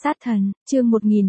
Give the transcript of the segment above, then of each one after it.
Sát thần, chương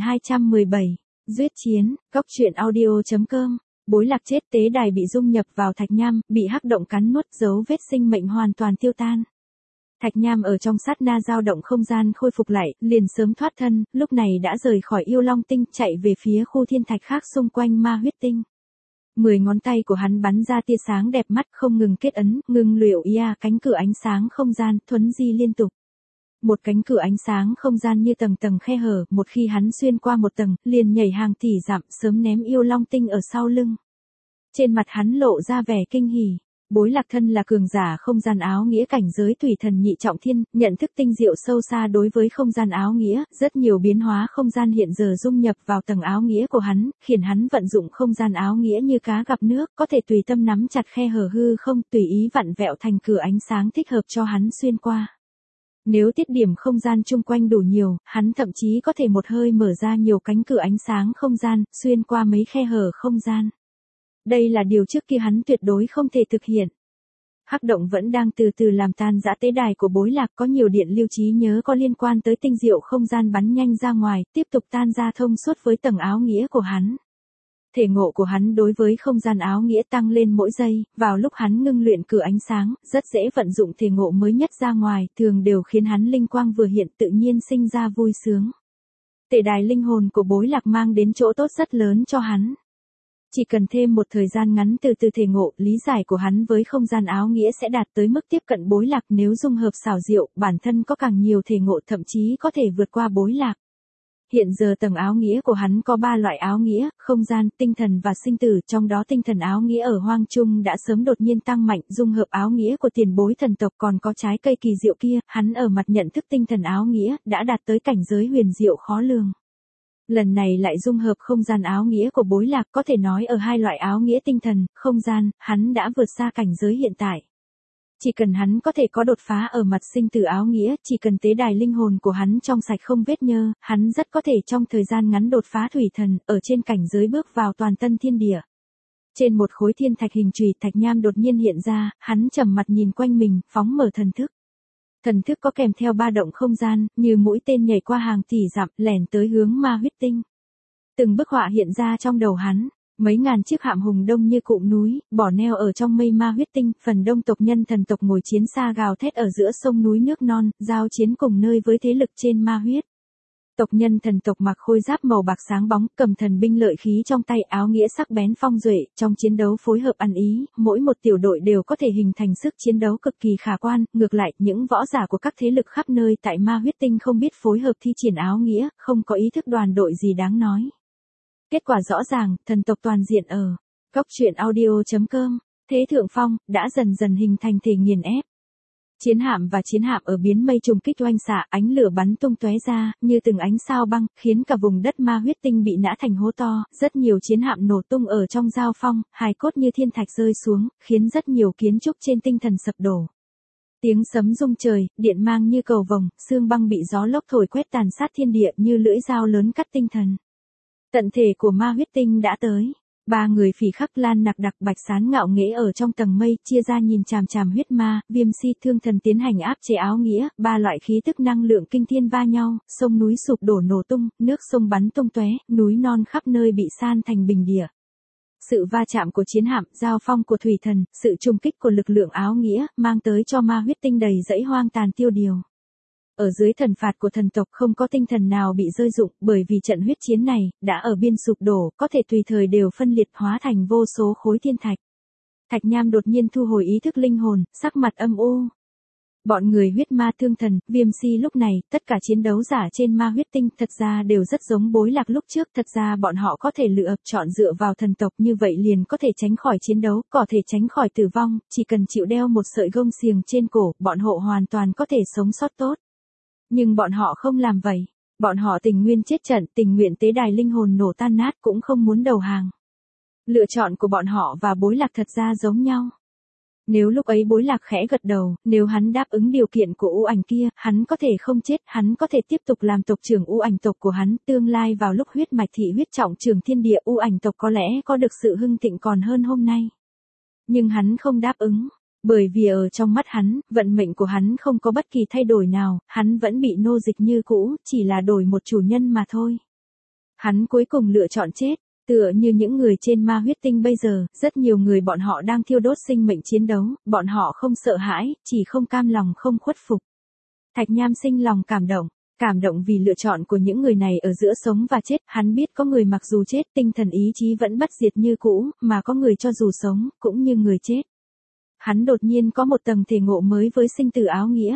1217. Duyết chiến, góc truyện audio.com. Bối lạc chết, tế đài bị dung nhập vào thạch nham, bị hắc động cắn nuốt, dấu vết sinh mệnh hoàn toàn tiêu tan. Thạch nham ở trong sát na dao động không gian khôi phục lại, liền sớm thoát thân, lúc này đã rời khỏi yêu long tinh, chạy về phía khu thiên thạch khác xung quanh ma huyết tinh. 10 ngón tay của hắn bắn ra tia sáng đẹp mắt, không ngừng kết ấn, ngưng luyện cánh cửa ánh sáng không gian, thuấn di liên tục. Một cánh cửa ánh sáng không gian như tầng tầng khe hở, một khi hắn xuyên qua một tầng, liền nhảy hàng tỷ dặm, sớm ném yêu long tinh ở sau lưng. Trên mặt hắn lộ ra vẻ kinh hỉ. Bối lạc thân là cường giả không gian áo nghĩa cảnh giới thủy thần nhị trọng thiên, nhận thức tinh diệu sâu xa đối với không gian áo nghĩa, rất nhiều biến hóa không gian hiện giờ dung nhập vào tầng áo nghĩa của hắn, khiến hắn vận dụng không gian áo nghĩa như cá gặp nước, có thể tùy tâm nắm chặt khe hở hư không, tùy ý vặn vẹo thành cửa ánh sáng thích hợp cho hắn xuyên qua. Nếu tiết điểm không gian chung quanh đủ nhiều, hắn thậm chí có thể một hơi mở ra nhiều cánh cửa ánh sáng không gian, xuyên qua mấy khe hở không gian. Đây là điều trước kia hắn tuyệt đối không thể thực hiện. Hắc động vẫn đang từ từ làm tan rã tế đài của bối lạc, có nhiều điện lưu trí nhớ có liên quan tới tinh diệu không gian bắn nhanh ra ngoài, tiếp tục tan ra thông suốt với tầng áo nghĩa của hắn. Thể ngộ của hắn đối với không gian áo nghĩa tăng lên mỗi giây, vào lúc hắn ngưng luyện cửa ánh sáng, rất dễ vận dụng thể ngộ mới nhất ra ngoài, thường đều khiến hắn linh quang vừa hiện tự nhiên sinh ra vui sướng. Tề đài linh hồn của bối lạc mang đến chỗ tốt rất lớn cho hắn. Chỉ cần thêm một thời gian ngắn từ từ thể ngộ, lý giải của hắn với không gian áo nghĩa sẽ đạt tới mức tiếp cận bối lạc, nếu dung hợp xảo diệu, bản thân có càng nhiều thể ngộ thậm chí có thể vượt qua bối lạc. Hiện giờ tầng áo nghĩa của hắn có 3 loại áo nghĩa, không gian, tinh thần và sinh tử, trong đó tinh thần áo nghĩa ở hoang trung đã sớm đột nhiên tăng mạnh, dung hợp áo nghĩa của tiền bối thần tộc, còn có trái cây kỳ diệu kia, hắn ở mặt nhận thức tinh thần áo nghĩa, đã đạt tới cảnh giới huyền diệu khó lường. Lần này lại dung hợp không gian áo nghĩa của bối lạc, có thể nói ở 2 loại áo nghĩa tinh thần, không gian, hắn đã vượt xa cảnh giới hiện tại. Chỉ cần hắn có thể có đột phá ở mặt sinh tử áo nghĩa, chỉ cần tế đài linh hồn của hắn trong sạch không vết nhơ, hắn rất có thể trong thời gian ngắn đột phá thủy thần, ở trên cảnh giới bước vào toàn tân thiên địa. Trên một khối thiên thạch hình chùy, thạch nham đột nhiên hiện ra, hắn trầm mặt nhìn quanh mình, phóng mở thần thức. Thần thức có kèm theo ba động không gian, như mũi tên nhảy qua hàng tỷ dặm, lẻn tới hướng ma huyết tinh. Từng bức họa hiện ra trong đầu hắn. Mấy ngàn chiếc hạm hùng đông như cụm núi, bỏ neo ở trong mây ma huyết tinh, phần đông tộc nhân thần tộc ngồi chiến xa gào thét ở giữa sông núi nước non, giao chiến cùng nơi với thế lực trên ma huyết. Tộc nhân thần tộc mặc khôi giáp màu bạc sáng bóng, cầm thần binh lợi khí trong tay, áo nghĩa sắc bén phong duệ, trong chiến đấu phối hợp ăn ý, mỗi một tiểu đội đều có thể hình thành sức chiến đấu cực kỳ khả quan, ngược lại, những võ giả của các thế lực khắp nơi tại ma huyết tinh không biết phối hợp thi triển áo nghĩa, không có ý thức đoàn đội gì đáng nói. Kết quả rõ ràng, thần tộc toàn diện ở góc truyện audio.com, thế thượng phong, đã dần dần hình thành thể nghiền ép. Chiến hạm ở biến mây trùng kích oanh xạ, ánh lửa bắn tung tóe ra, như từng ánh sao băng, khiến cả vùng đất ma huyết tinh bị nã thành hố to, rất nhiều chiến hạm nổ tung ở trong giao phong, hài cốt như thiên thạch rơi xuống, khiến rất nhiều kiến trúc trên tinh thần sập đổ. Tiếng sấm rung trời, điện mang như cầu vồng, xương băng bị gió lốc thổi quét tàn sát thiên địa như lưỡi dao lớn cắt tinh thần. Tận thể của ma huyết tinh đã tới. 3 người phỉ khắc lan nặc đặc bạch sán ngạo nghễ ở trong tầng mây, chia ra nhìn chằm chằm huyết ma, viêm si thương thần tiến hành áp chế áo nghĩa, 3 loại khí tức năng lượng kinh thiên va nhau, sông núi sụp đổ nổ tung, nước sông bắn tung tóe, núi non khắp nơi bị san thành bình địa. Sự va chạm của chiến hạm, giao phong của thủy thần, sự trùng kích của lực lượng áo nghĩa, mang tới cho ma huyết tinh đầy dẫy hoang tàn tiêu điều. Ở dưới thần phạt của thần tộc không có tinh thần nào bị rơi dụng, bởi vì trận huyết chiến này, đã ở biên sụp đổ, có thể tùy thời đều phân liệt hóa thành vô số khối thiên thạch. Thạch nham đột nhiên thu hồi ý thức linh hồn, sắc mặt âm u. Bọn người huyết ma thương thần, viêm si lúc này, tất cả chiến đấu giả trên ma huyết tinh thật ra đều rất giống bối lạc lúc trước, thật ra bọn họ có thể lựa chọn dựa vào thần tộc như vậy liền có thể tránh khỏi chiến đấu, có thể tránh khỏi tử vong, chỉ cần chịu đeo một sợi gông xiềng trên cổ, bọn họ hoàn toàn có thể sống sót tốt. Nhưng bọn họ không làm vậy. Bọn họ tình nguyện chết trận, tình nguyện tế đài linh hồn nổ tan nát cũng không muốn đầu hàng. Lựa chọn của bọn họ và bối lạc thật ra giống nhau. Nếu lúc ấy bối lạc khẽ gật đầu, nếu hắn đáp ứng điều kiện của u ảnh kia, hắn có thể không chết, hắn có thể tiếp tục làm tộc trưởng u ảnh tộc của hắn, tương lai vào lúc huyết mạch thị huyết trọng trường thiên địa u ảnh tộc có lẽ có được sự hưng thịnh còn hơn hôm nay. Nhưng hắn không đáp ứng. Bởi vì ở trong mắt hắn, vận mệnh của hắn không có bất kỳ thay đổi nào, hắn vẫn bị nô dịch như cũ, chỉ là đổi một chủ nhân mà thôi. Hắn cuối cùng lựa chọn chết, tựa như những người trên ma huyết tinh bây giờ, rất nhiều người bọn họ đang thiêu đốt sinh mệnh chiến đấu, bọn họ không sợ hãi, chỉ không cam lòng không khuất phục. Thạch Nham sinh lòng cảm động vì lựa chọn của những người này ở giữa sống và chết, hắn biết có người mặc dù chết tinh thần ý chí vẫn bất diệt như cũ, mà có người cho dù sống, cũng như người chết. Hắn đột nhiên có một tầng thể ngộ mới với sinh tử áo nghĩa.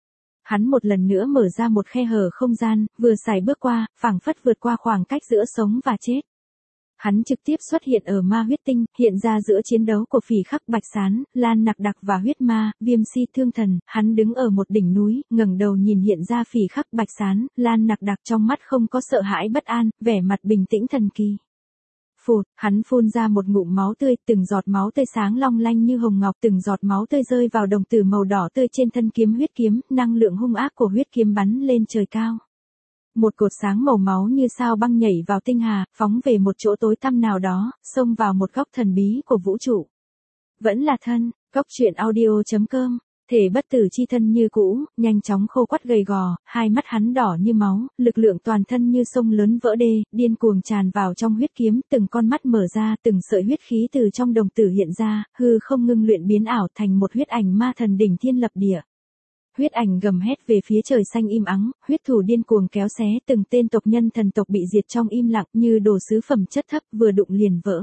Hắn một lần nữa mở ra một khe hở không gian, vừa xài bước qua, phảng phất vượt qua khoảng cách giữa sống và chết. Hắn trực tiếp xuất hiện ở ma huyết tinh, hiện ra giữa chiến đấu của Phỉ Khắc Bạch Sán, Lan Nặc Đặc và huyết ma, Viêm Si Thương Thần, hắn đứng ở một đỉnh núi, ngẩng đầu nhìn hiện ra Phỉ Khắc Bạch Sán, Lan Nặc Đặc trong mắt không có sợ hãi bất an, vẻ mặt bình tĩnh thần kỳ. Phụt, hắn phun ra một ngụm máu tươi, từng giọt máu tươi sáng long lanh như hồng ngọc, từng giọt máu tươi rơi vào đồng tử màu đỏ tươi trên thân kiếm huyết kiếm, năng lượng hung ác của huyết kiếm bắn lên trời cao. Một cột sáng màu máu như sao băng nhảy vào tinh hà, phóng về một chỗ tối tăm nào đó, xông vào một góc thần bí của vũ trụ. Vẫn là thân, góc truyện audio.com, thể bất tử chi thân như cũ, nhanh chóng khô quắt gầy gò, hai mắt hắn đỏ như máu, lực lượng toàn thân như sông lớn vỡ đê, điên cuồng tràn vào trong huyết kiếm, từng con mắt mở ra, từng sợi huyết khí từ trong đồng tử hiện ra, hư không ngưng luyện biến ảo thành một huyết ảnh ma thần đỉnh thiên lập địa. Huyết ảnh gầm hét về phía trời xanh im ắng, huyết thủ điên cuồng kéo xé từng tên tộc nhân thần tộc bị diệt trong im lặng như đồ sứ phẩm chất thấp vừa đụng liền vỡ.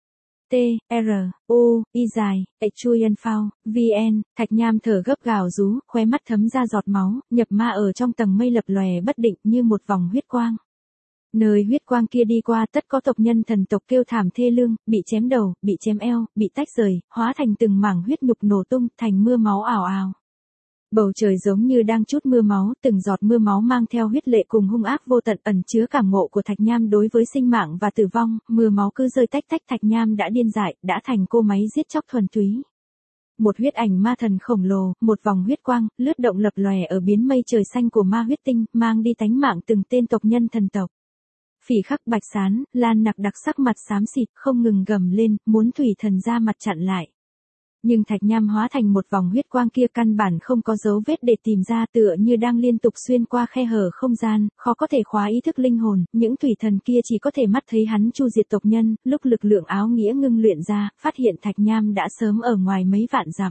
T, R, O, Y dài, Chuyen Phao, VN, Thạch Nham thở gấp gào rú, khóe mắt thấm ra giọt máu, nhập ma ở trong tầng mây lập lòe bất định như một vòng huyết quang. Nơi huyết quang kia đi qua tất có tộc nhân thần tộc kêu thảm thê lương, bị chém đầu, bị chém eo, bị tách rời, hóa thành từng mảng huyết nhục nổ tung, thành mưa máu ào ào. Bầu trời giống như đang trút mưa máu, từng giọt mưa máu mang theo huyết lệ cùng hung ác vô tận ẩn chứa cảm ngộ của Thạch Nham đối với sinh mạng và tử vong, mưa máu cứ rơi tách tách. Thạch Nham đã điên dại, đã thành cô máy giết chóc thuần túy. Một huyết ảnh ma thần khổng lồ, một vòng huyết quang, lướt động lập lòe ở biến mây trời xanh của ma huyết tinh, mang đi tánh mạng từng tên tộc nhân thần tộc. Phỉ Khắc Bạch Sán, Lan Nặc Đặc sắc mặt xám xịt, không ngừng gầm lên, muốn thủy thần ra mặt chặn lại. Nhưng Thạch Nham hóa thành một vòng huyết quang kia căn bản không có dấu vết để tìm ra, tựa như đang liên tục xuyên qua khe hở không gian, khó có thể khóa ý thức linh hồn, những thủy thần kia chỉ có thể mắt thấy hắn chu diệt tộc nhân, lúc lực lượng áo nghĩa ngưng luyện ra, phát hiện Thạch Nham đã sớm ở ngoài mấy vạn dặm.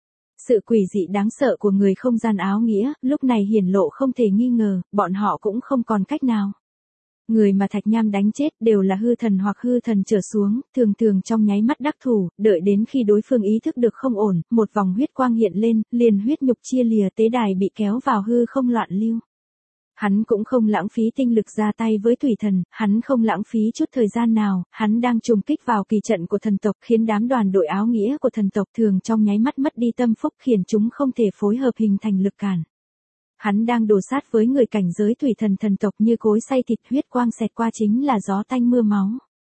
Sự quỷ dị đáng sợ của người không gian áo nghĩa, lúc này hiển lộ không thể nghi ngờ, bọn họ cũng không còn cách nào. Người mà Thạch Nham đánh chết đều là hư thần hoặc hư thần trở xuống, thường thường trong nháy mắt đắc thủ, đợi đến khi đối phương ý thức được không ổn, một vòng huyết quang hiện lên, liền huyết nhục chia lìa, tế đài bị kéo vào hư không loạn lưu. Hắn cũng không lãng phí tinh lực ra tay với thủy thần, hắn không lãng phí chút thời gian nào, hắn đang trùng kích vào kỳ trận của thần tộc, khiến đám đoàn đội áo nghĩa của thần tộc thường trong nháy mắt mất đi tâm phúc, khiến chúng không thể phối hợp hình thành lực cản. Hắn đang đổ sát với người cảnh giới thủy thần thần tộc như cối xay thịt, huyết quang xẹt qua chính là gió tanh mưa máu.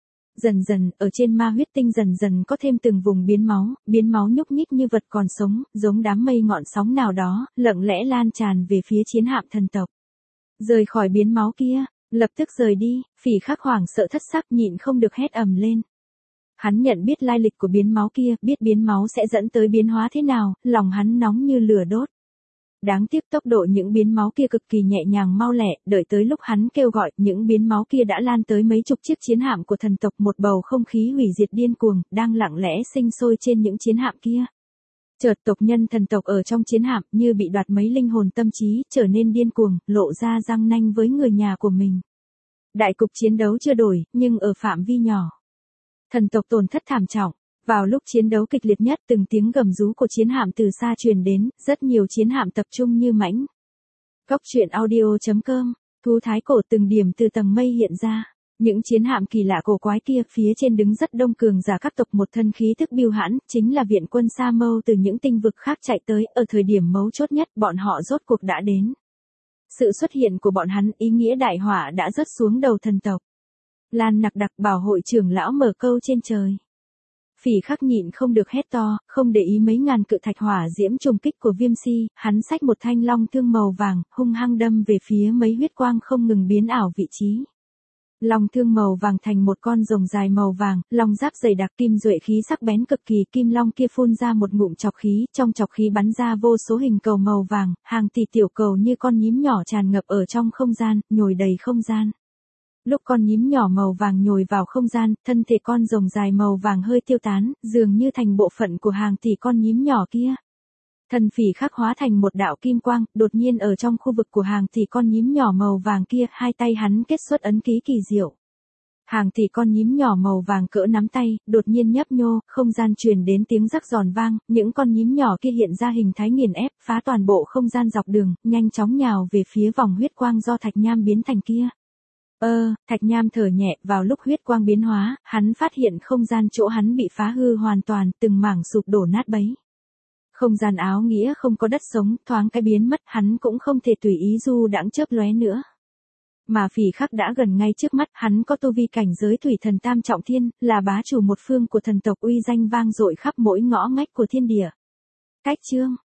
Dần dần, ở trên ma huyết tinh dần dần có thêm từng vùng biến máu nhúc nhích như vật còn sống, giống đám mây ngọn sóng nào đó, lặng lẽ lan tràn về phía chiến hạm thần tộc. Rời khỏi biến máu kia, lập tức rời đi, Phỉ Khắc hoảng sợ thất sắc nhịn không được hét ầm lên. Hắn nhận biết lai lịch của biến máu kia, biết biến máu sẽ dẫn tới biến hóa thế nào, lòng hắn nóng như lửa đốt. Đáng tiếc tốc độ những biến máu kia cực kỳ nhẹ nhàng mau lẹ, đợi tới lúc hắn kêu gọi, những biến máu kia đã lan tới mấy chục chiếc chiến hạm của thần tộc, một bầu không khí hủy diệt điên cuồng, đang lặng lẽ sinh sôi trên những chiến hạm kia. Chợt tộc nhân thần tộc ở trong chiến hạm như bị đoạt mấy linh hồn tâm trí, trở nên điên cuồng, lộ ra răng nanh với người nhà của mình. Đại cục chiến đấu chưa đổi, nhưng ở phạm vi nhỏ. Thần tộc tổn thất thảm trọng. Vào lúc chiến đấu kịch liệt nhất, từng tiếng gầm rú của chiến hạm từ xa truyền đến, rất nhiều chiến hạm tập trung như mãnh. Góc truyện audio.com, thú thái cổ từng điểm từ tầng mây hiện ra. Những chiến hạm kỳ lạ cổ quái kia, phía trên đứng rất đông cường giả các tộc, một thân khí tức bưu hãn, chính là viện quân Sa Mâu từ những tinh vực khác chạy tới, ở thời điểm mấu chốt nhất, bọn họ rốt cuộc đã đến. Sự xuất hiện của bọn hắn ý nghĩa đại họa đã rớt xuống đầu thần tộc. Lan Nặc Đặc bảo hội trưởng lão mở câu trên trời. Phỉ Khắc nhịn không được hét to, không để ý mấy ngàn cự thạch hỏa diễm trùng kích của Viêm Si, hắn xách một thanh long thương màu vàng, hung hăng đâm về phía mấy huyết quang không ngừng biến ảo vị trí. Long thương màu vàng thành một con rồng dài màu vàng, long giáp dày đặc kim duệ khí sắc bén cực kỳ, kim long kia phun ra một ngụm chọc khí, trong chọc khí bắn ra vô số hình cầu màu vàng, hàng tỷ tiểu cầu như con nhím nhỏ tràn ngập ở trong không gian, nhồi đầy không gian. Lúc con nhím nhỏ màu vàng nhồi vào không gian, thân thể con rồng dài màu vàng hơi tiêu tán, dường như thành bộ phận của hàng tỷ con nhím nhỏ kia. Thần phỉ khắc hóa thành một đạo kim quang, đột nhiên ở trong khu vực của hàng tỷ con nhím nhỏ màu vàng kia, hai tay hắn kết xuất ấn ký kỳ diệu. Hàng tỷ con nhím nhỏ màu vàng cỡ nắm tay, đột nhiên nhấp nhô, không gian truyền đến tiếng rắc giòn vang, những con nhím nhỏ kia hiện ra hình thái nghiền ép, phá toàn bộ không gian dọc đường, nhanh chóng nhào về phía vòng huyết quang do thạch nham biến thành kia. Thạch nham thở nhẹ, vào lúc huyết quang biến hóa, hắn phát hiện không gian chỗ hắn bị phá hư hoàn toàn, từng mảng sụp đổ nát bấy. Không gian áo nghĩa không có đất sống, thoáng cái biến mất, hắn cũng không thể tùy ý du đãng chớp lóe nữa. Mà phỉ khắc đã gần ngay trước mắt, hắn có tu vi cảnh giới thủy thần tam trọng thiên, là bá chủ một phương của thần tộc uy danh vang dội khắp mỗi ngõ ngách của thiên địa. Cách chương